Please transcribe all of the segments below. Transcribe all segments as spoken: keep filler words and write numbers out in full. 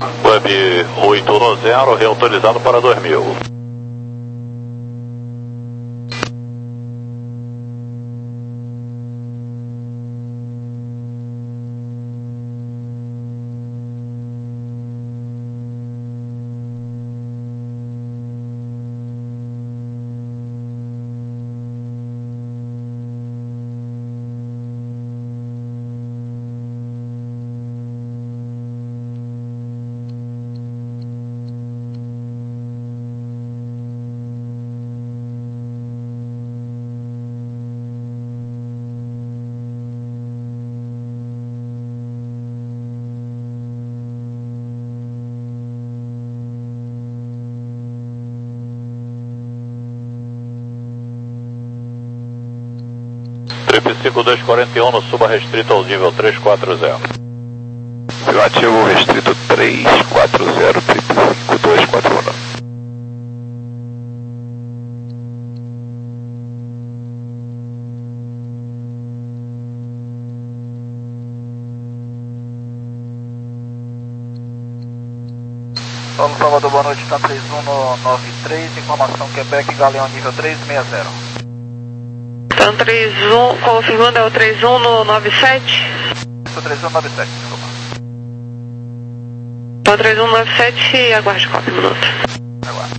Web oito um zero, reautorizado para dois mil. cinco dois quatro um, suba restrito ao nível três quatro zero. Relativo restrito três quatro zero, cinco dois quatro um. Paulo Salvador, boa noite, tá três um nove três, informação Quebec, Galeão nível três seis zero. Então três um, confirmando, é o três um no nove sete? Isso, três um nove sete, desculpa. Então três um nove sete e aguarde quatro minutos. Aguarde.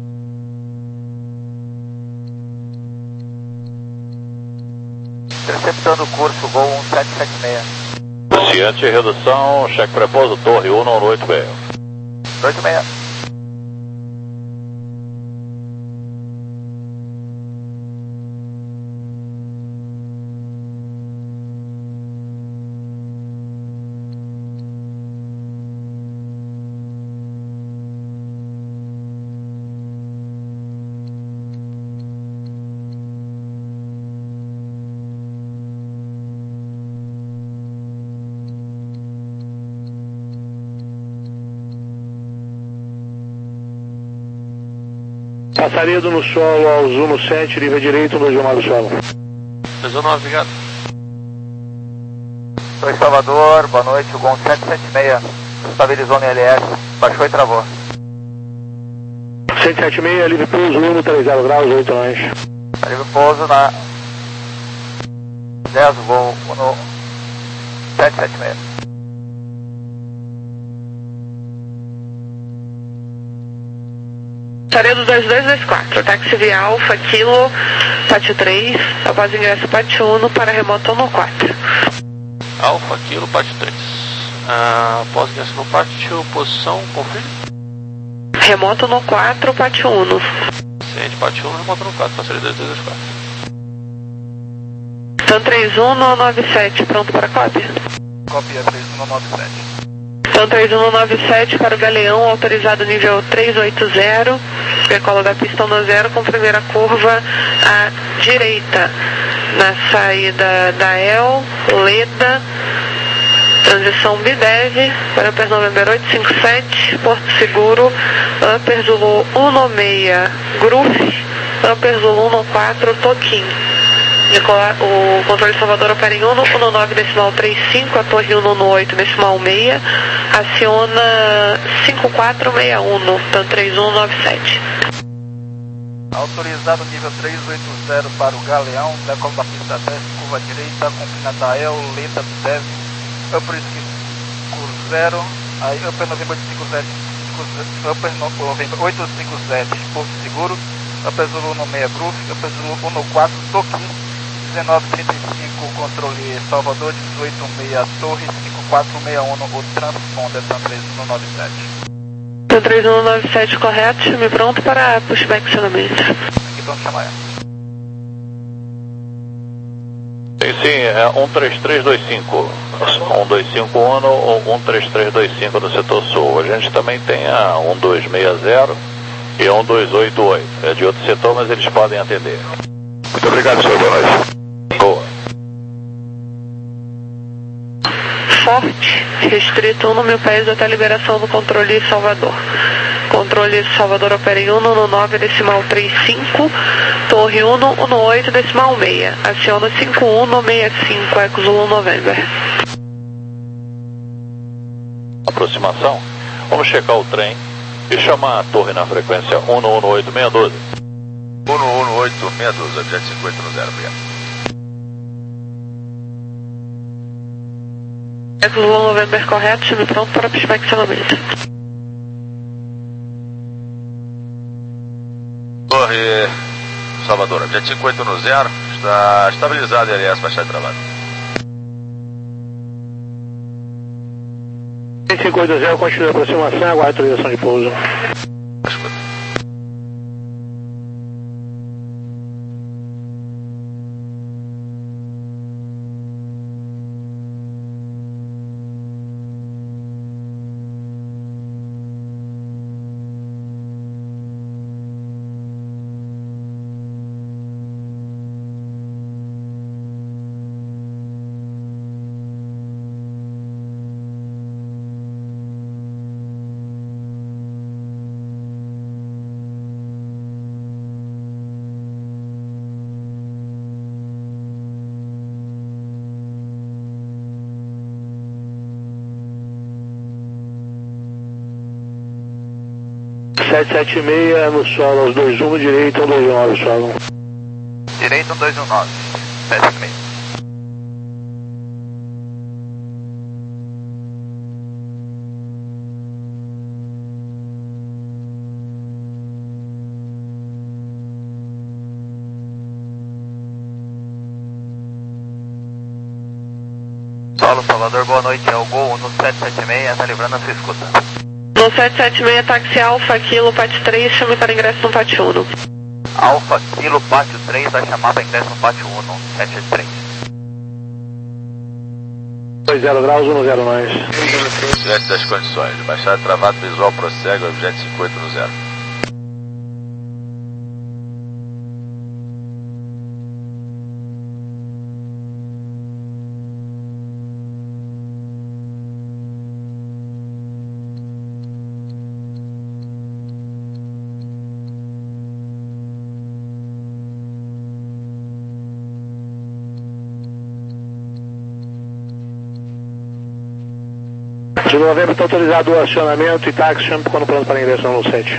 Interceptando o curso, Gol um sete sete seis. Ciente, redução, cheque prepouso, torre um no oito seis. oito seis. Passaredo no solo ao Zuno sete, nível direito, no chamado solo. três um nove, obrigado. Oi, Salvador, boa noite, o Gol sete sete seis, estabilizou no L S, baixou e travou. cento e setenta e seis, livre pouso, um, três zero graus, oito lanche. Livre pouso na dez, Gol no sete sete seis. Passaredo dois dois dois quatro, táxi via Alfa, Kilo, Pátio três, após ingresso Pátio um para remoto no quatro. Alfa, Kilo, Pátio três. Ah, após ingresso no Pátio, posição, confirme. Remoto no quatro, Pátio um. Ciente, Pátio um, remoto no quatro, passaredo dois dois dois quatro. Então três um no nove sete, pronto para cópia? Cópia três um no nove sete. Então três um no nove sete para o Galeão, autorizado nível três oito zero, decola da pista no zero com primeira curva à direita, na saída da El, Leda, transição Bidev, para Upper November oito cinco sete, Porto Seguro, Upper Zulu um no seis, Groove, Upper Zulu um no quatro, Toquim. O controle Salvador opera em um no nove decimal trinta e cinco, a torre um no oito decimal seis, aciona cinco quatro seis um, então três um nove sete. Autorizado nível três oito zero para o Galeão, decola da pista dez, curva direita, confina da El, Leda, Bidev, Upper Ski zero, aí Upper November oito cinco sete, Upper November oito cinco sete, Porto Seguro, Upper Zulu um no seis, Groove, Upper Zulu um no quatro, Toquim, dezenove trinta e cinco, controle Salvador, dezoito seis, Torre, cinco quatro seis um, o transponder, três um nove sete. três um nove sete, correto, chame pronto para pushback acionamento. Aqui pronto, chamar. Sim, sim, é um três três dois cinco. um dois cinco um ou um três três dois cinco do setor sul. A gente também tem a um dois seis zero e a um dois oito oito. É de outro setor, mas eles podem atender. Muito obrigado, senhor. Boa noite. Boa. Forte, restrito um no mil pés até a liberação do controle Salvador. Controle Salvador opera em um no nove decimal trinta e cinco, torre um no oito decimal seis, aciona cinco um no sessenta e cinco, Eco Zulu November. Aproximação Vamos checar o trem e chamar a torre na frequência um um oito seis um dois. um um oito seis dois, objeto cinco oito zero, obrigado. Zulu November correto, time pronto para inspecionamento. Torre Salvador, objeto cinco oito zero, está estabilizado L S, baixar de travado. cinco oito zero, continua a aproximação, aguarda a autorização de pouso. Escuta. sete sete seis no solo, aos dois um direito, um dois nove solo. Direito um dois um nove, sete seis. Solo Salvador, boa noite, é o Gol no sete sete seis, está livrando a sua escuta. No sete sete seis, táxi Alfa, Kilo, Pátio três, chame para ingresso no Pátio um. Alfa, Kilo, Pátio três, vai chamar para ingresso no Pátio um, sete sete três. dois zero graus, um zero nós. Diante das condições, baixar de travado visual prossegue, objeto cinco oito zero. De novembro está autorizado o acionamento e táxi, chame quando pronto para ingressão no sete.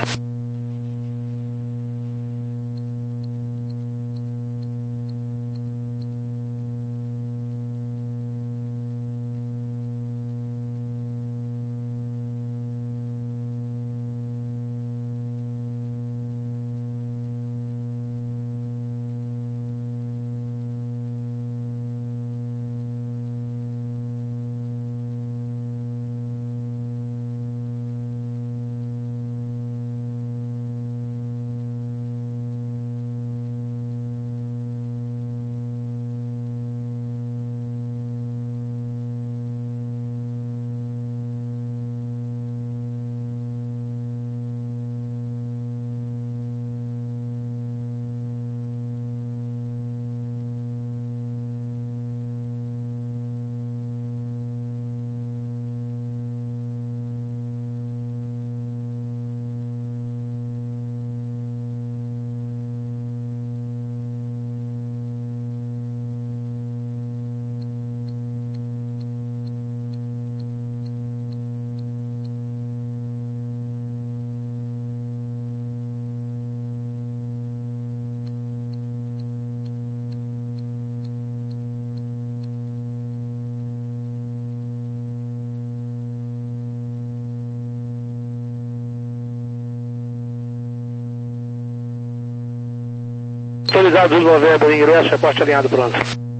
Autorizado os novembro, ingresso, reporte alinhado pronto.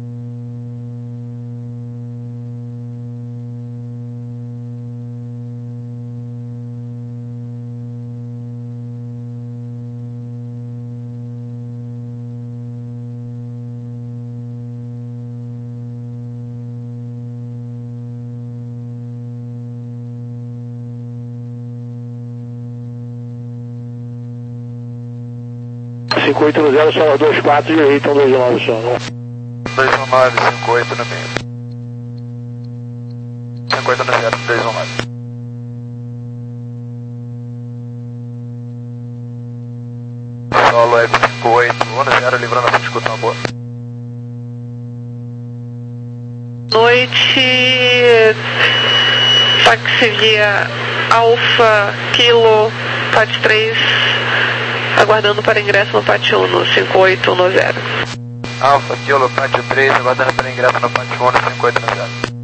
cinco oito zero, só dois quatro, direito, um dois nove só. dois um nove, cinco oito no meio. cinco oito no zero, dois um nove. Solo F cinco oito, um no zero, livrando a discussão boa. Noite, táxi via Alfa Kilo Pat três, aguardando para ingresso no Pat um no cinco oito um zero. Alfa Kilo Pátio três, aguardando para ingresso no Pátio um no cinco oito um zero.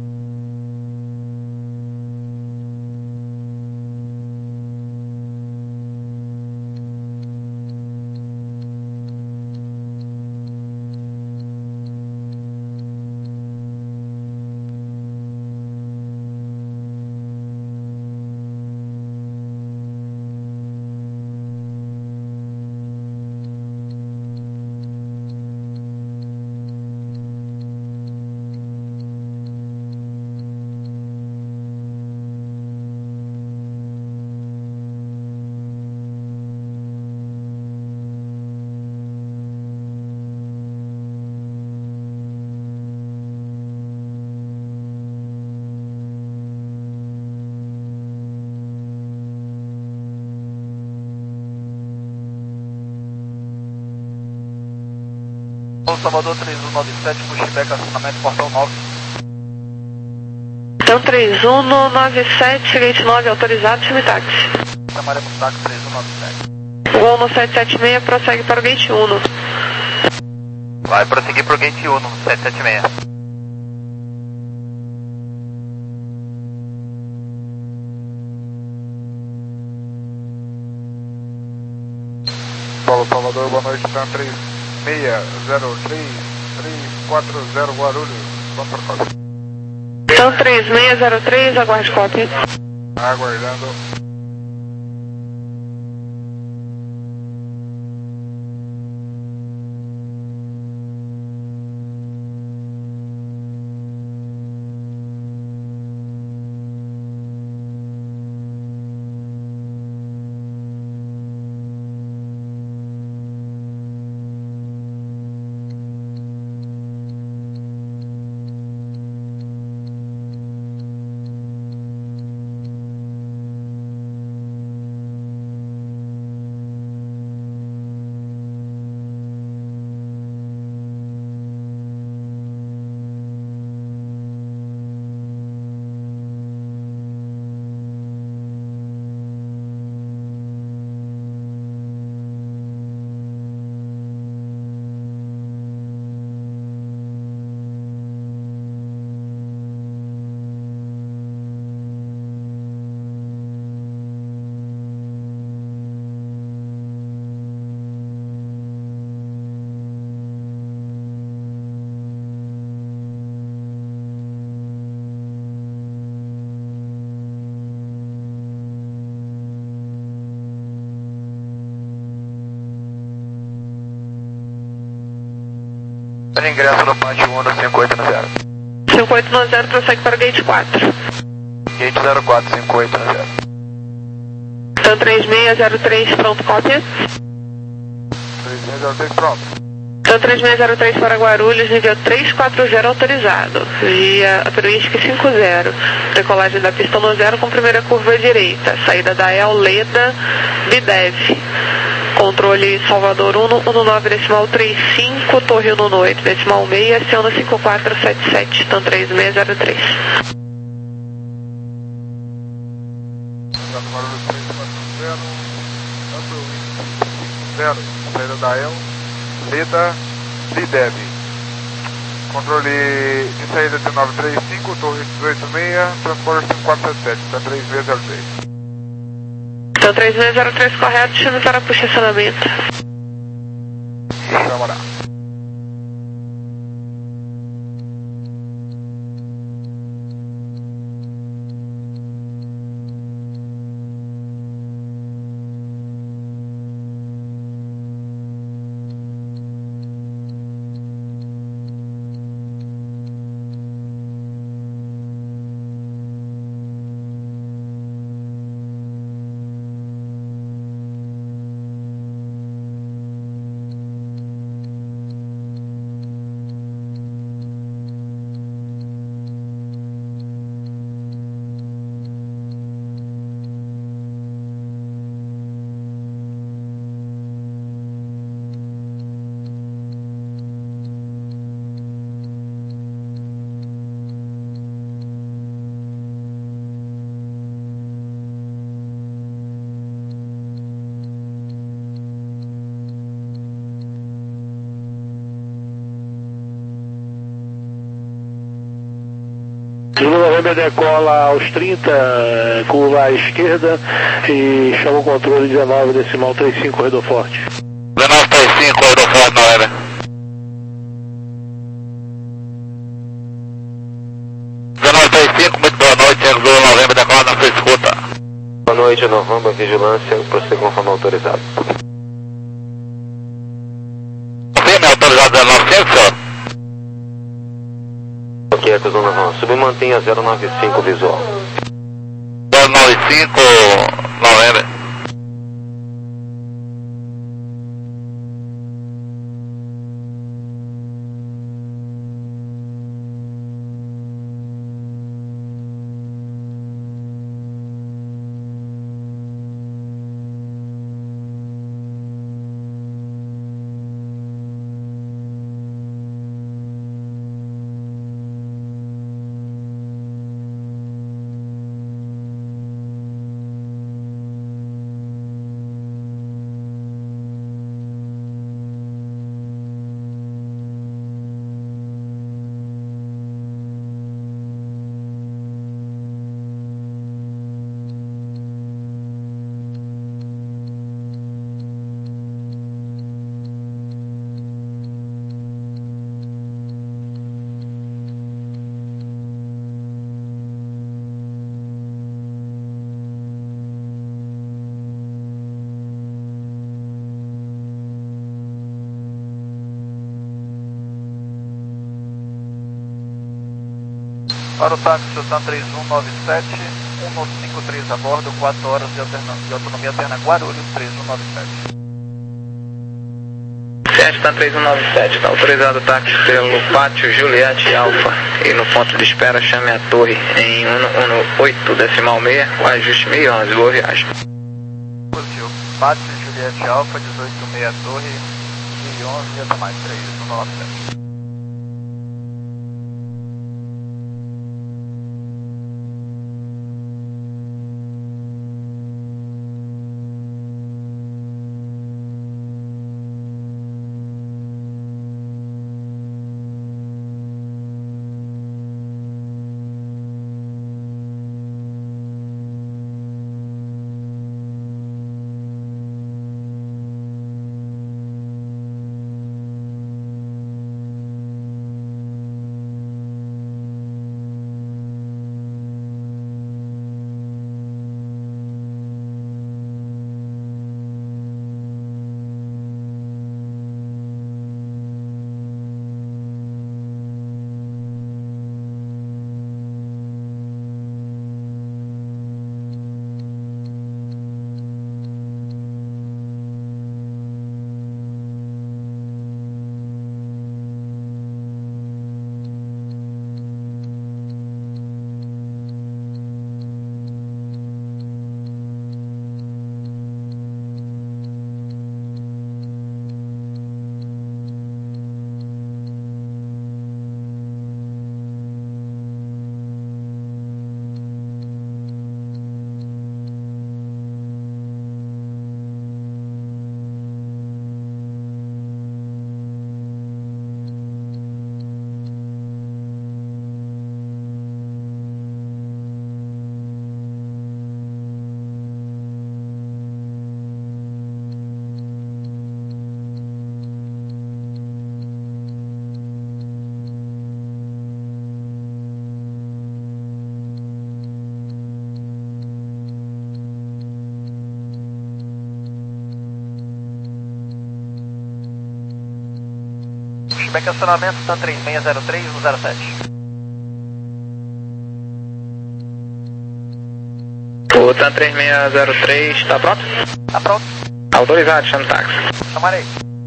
Salvador três um nove sete, pushback, acionamento, portão nove. Então três um nove sete, gate nove, autorizado, chame táxi. Chamaria para o táxi três um nove sete. Gol no sete sete seis, prossegue para o gate um. Vai prosseguir para o gate um no sete sete seis. Paulo Salvador, boa noite, Dan três seis zero três três quatro zero Guarulhos, vamos para cópia. Então três seis zero três, aguarde cópia. Aguardando. Ingresso no Pátio um no cinco oito um zero. cinco oito um zero, prossegue para o gate quatro. Gate zero quatro cinco oito um zero. Então três seis zero três, pronto, cópia. três seis zero três, pronto. Então três seis zero três para Guarulhos, nível três quatro zero autorizado. Via Aperuísque cinco zero. Decolagem da pista no zero com primeira curva direita. Saída da El Leda, Bidev. Controle Salvador um um nove decimal trinta e cinco, Torre um oito decimal seis, aciona cinco quatro sete sete, então três seis zero três. Guarulhos três quatro zero, cinco zero, saída da El, Leda, Bidev. Controle de saída dezenove trinta e cinco, Torre dezoito seis, transporte cinco quatro sete sete, então três seis zero três. Então três seis zero três correto, chame para posicionamento. Chamará. November decola aos trinta, curva à esquerda e chama o controle dezenove decimal trinta e cinco, corredor forte. dezenove trinta e cinco, corredor forte, November. dezenove trinta e cinco, muito boa noite, Exo November decola na sua escuta. Boa noite, November, vigilância, prossegue conforme autorizado. Confirme, autorizado dezenove cinco, senhor. Ok, Eco November, submantenha zero nove cinco visual. zero nove cinco, November. Para o táxi Sultan três um nove sete, um cinco três a bordo, quatro horas de, alterna, de autonomia alterna Guarulhos três um nove sete. Sultan três um nove sete, está autorizado o táxi pelo pátio Juliette Alfa e no ponto de espera chame a torre em um oito decimal seis, com ajuste mil e onze, boa viagem. Positivo, pátio Juliette Alfa, dezoito seis torre, mil e onze, até mais, três um nove sete. Feedback acionamento, Sultan três seis zero três um zero sete. Sultan três seis zero três, está pronto? Está pronto. Autorizado, chama o táxi. Chamarei.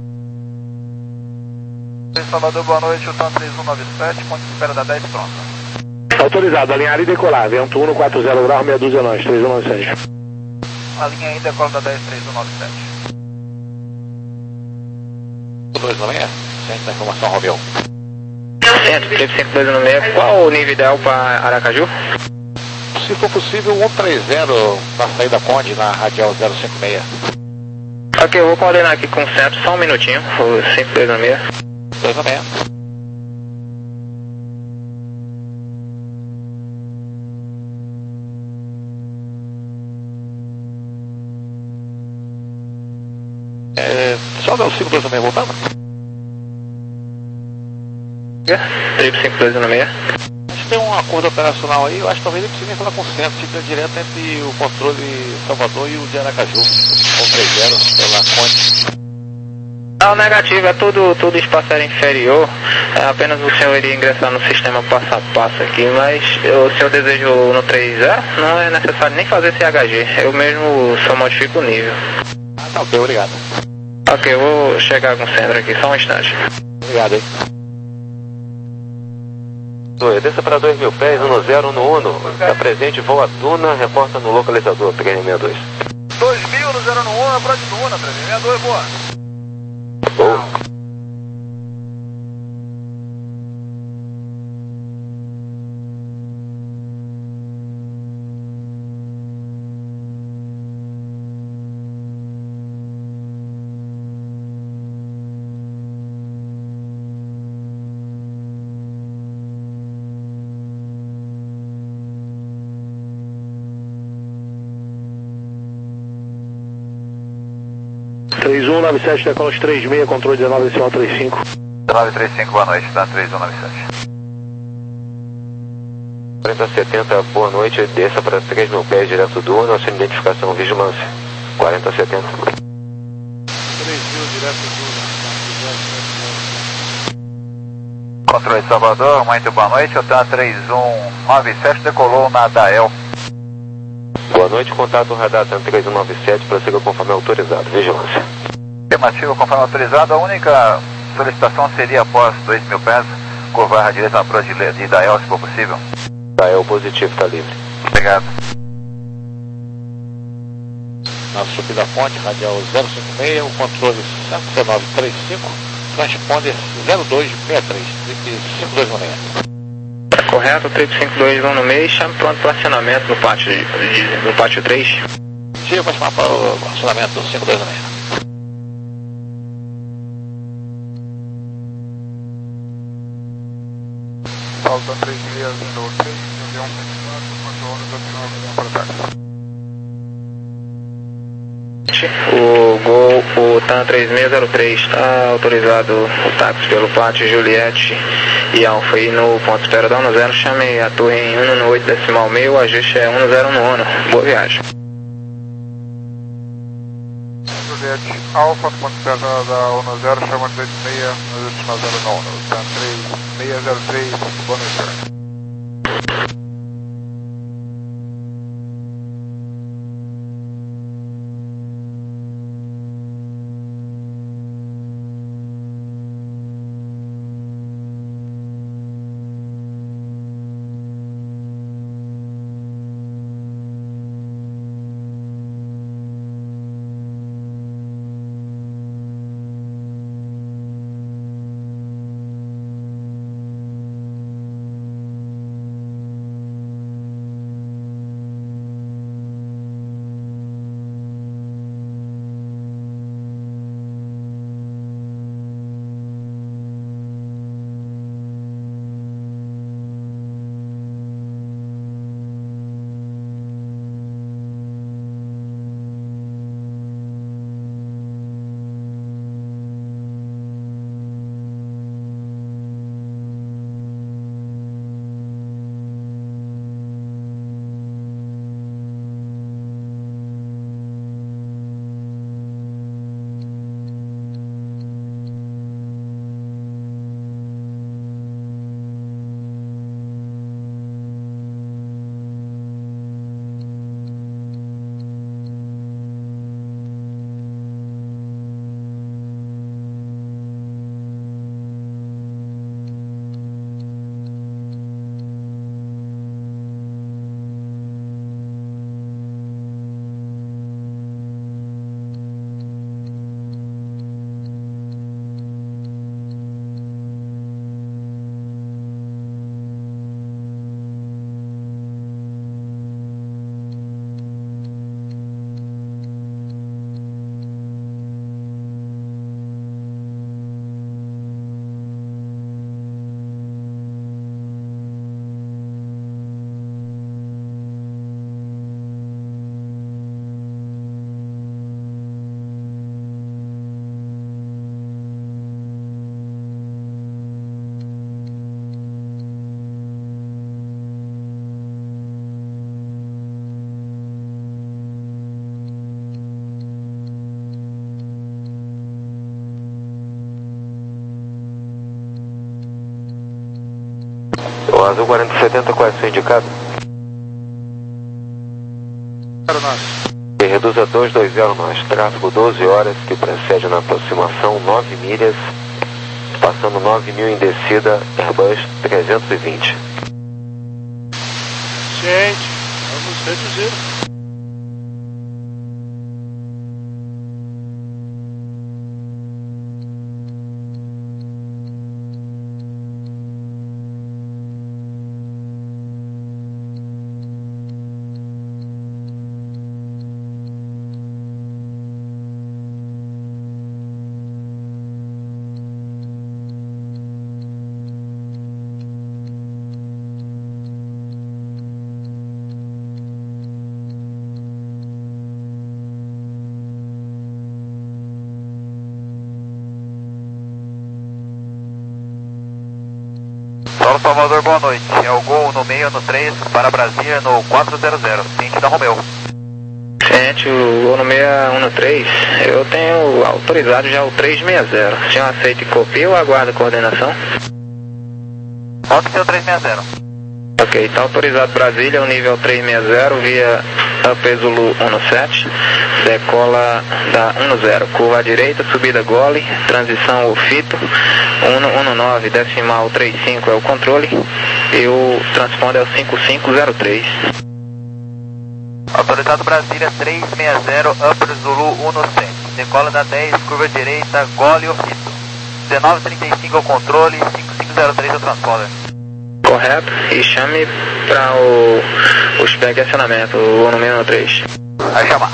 Salvador, boa noite, Sultan três um nove sete, ponto de espera da dez, pronto. Autorizado, alinhar e decolar, vento um quatro zero grau, meia dúzia nós, três um nove sete. A linha ainda é cola da dez três um nove sete. dois nove seis, centro da informação, Romeu. Centro, Felipe cinco dois nove seis, qual o nível ideal para Aracaju? Se for possível, cento e trinta na saída Conde, na radial zero cinco seis. Ok, eu vou coordenar aqui com o centro, só um minutinho, o cinco dois nove seis. dois nove seis. Qual é o cinco dois também voltando? Triple cinco dois um seis. A gente tem um acordo operacional aí, eu acho que talvez ele precise nem falar com o centro, fica direto entre o controle Salvador e o de Aracaju, com três zero pela Conte. Não, negativo, é tudo, tudo espaço aéreo inferior, é apenas o senhor iria ingressar no sistema passo a passo aqui, mas eu, se eu desejo no três zero, não é necessário nem fazer C H G, eu mesmo só modifico o nível. Ah, tá ok, obrigado. Ok, eu vou chegar com o centro aqui, só um instante. Obrigado aí. Desça para dois mil pés, um zero um um. Está presente, voa Duna, reporta no localizador, três sessenta e dois. dois mil no zero um um, é para de Duna, três sessenta e dois, boa. Boa. três um nove sete, decola três seis, controle dezenove decimal trinta e cinco. dezenove trinta e cinco, boa noite, tá três um nove sete. quarenta setenta, boa noite, desça para três mil pés, direto do Uno, sem identificação, vigilância. quarenta setenta. três mil, direto do Uno. Controle Salvador, muito boa noite, o TAM três um nove sete decolou na Dael. Boa noite, contato radar TAM três um nove sete, prossiga conforme autorizado, vigilância. Afirmativo, conforme autorizado, a única solicitação seria após dois mil pés, curvar à direita na proa de, de Dael, se for possível. Dael positivo, está livre. Obrigado. Na subida ponte, radial zero cinco seis, o controle cinco nove três cinco, transponder zero dois seis três, triple cinco dois um seis. Correto, triple cinco dois um no meio, chame pronto para acionamento no pátio, de, de, no pátio três. Chega para chamar para o acionamento do cinco dois um seis. Falta três seis zero três, avião vinte e quatro, quatro horas da final, avião para ataque. O Gol, o TAM três seis zero três está autorizado o táxi pelo pátio Juliette e Alfa e no ponto espera da um zero, chame a torre em um no oito decimal meio, o ajuste é um zero um um. Boa viagem. Juliette Alfa, ponto espera da um zero, chama de oito seis, ajuste na zero nove, TAM três seis zero três, boa noite. O Azul quarenta setenta, qual é o seu indicado? E reduza dois dois zero nós, tráfego doze horas, que precede na aproximação nove milhas, passando nove mil em descida, Airbus trezentos e vinte. Gente, vamos reduzir. Paulo Salvador, boa noite. É o Gol no meio, no três, para Brasília, no quatro zero zero. Ciente da Romeu. Ciente, o Gol no meio um no três. Eu tenho autorizado já o três seis zero. Se eu aceito e copio ou aguardo coordenação? Pode ser o três seis zero. Ok, está autorizado Brasília, o nível três seis zero, via Up Zulu um no sete, decola da um no zero, curva à direita, subida gole, transição o fito, um no nove, decimal trinta e cinco é o controle, e o transponder é o cinco cinco zero três. Autorizado Brasília três seis zero, Up Zulu um no sete, decola da dez, curva à direita, gole o fito, dezenove trinta e cinco é o controle, cinco cinco zero três é o transponder. Correto, e chame para o, o spec de acionamento, o ano meio no três. Vai chamar.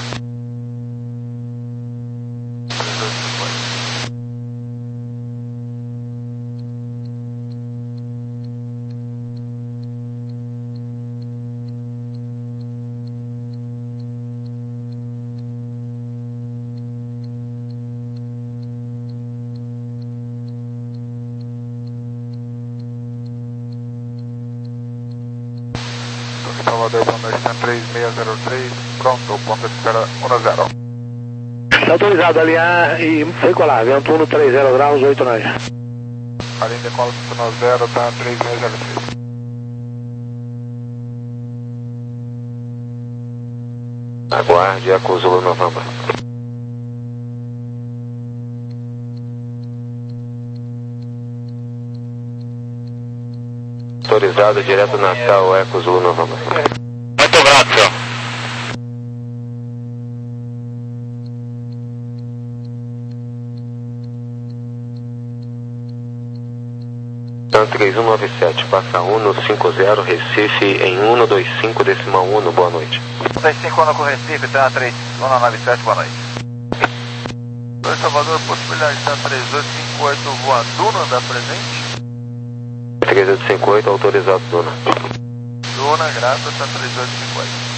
Salvador, boa noite, três seis zero três, pronto, ponto de espera um zero. Está autorizado a alinhar e decolar, vento um no três zero graus, oito nós. Alinha decola um zero, tá três seis zero três. Aguarde a Zulu November. Autorizado direto Natal, Eco Zulu November. Muito grato, senhor. TAM três um nove sete, passa um no cinco zero, Recife em um no dois cinco, decimal um, boa noite. dois cinco um com Recife, TAM três um nove sete, boa noite. Oi, Salvador, possibilidade de TAM três oito cinco oito voar Duna da presente? três oito cinco oito, autorizado Duna. Duna, graça, TAM três oito cinco oito.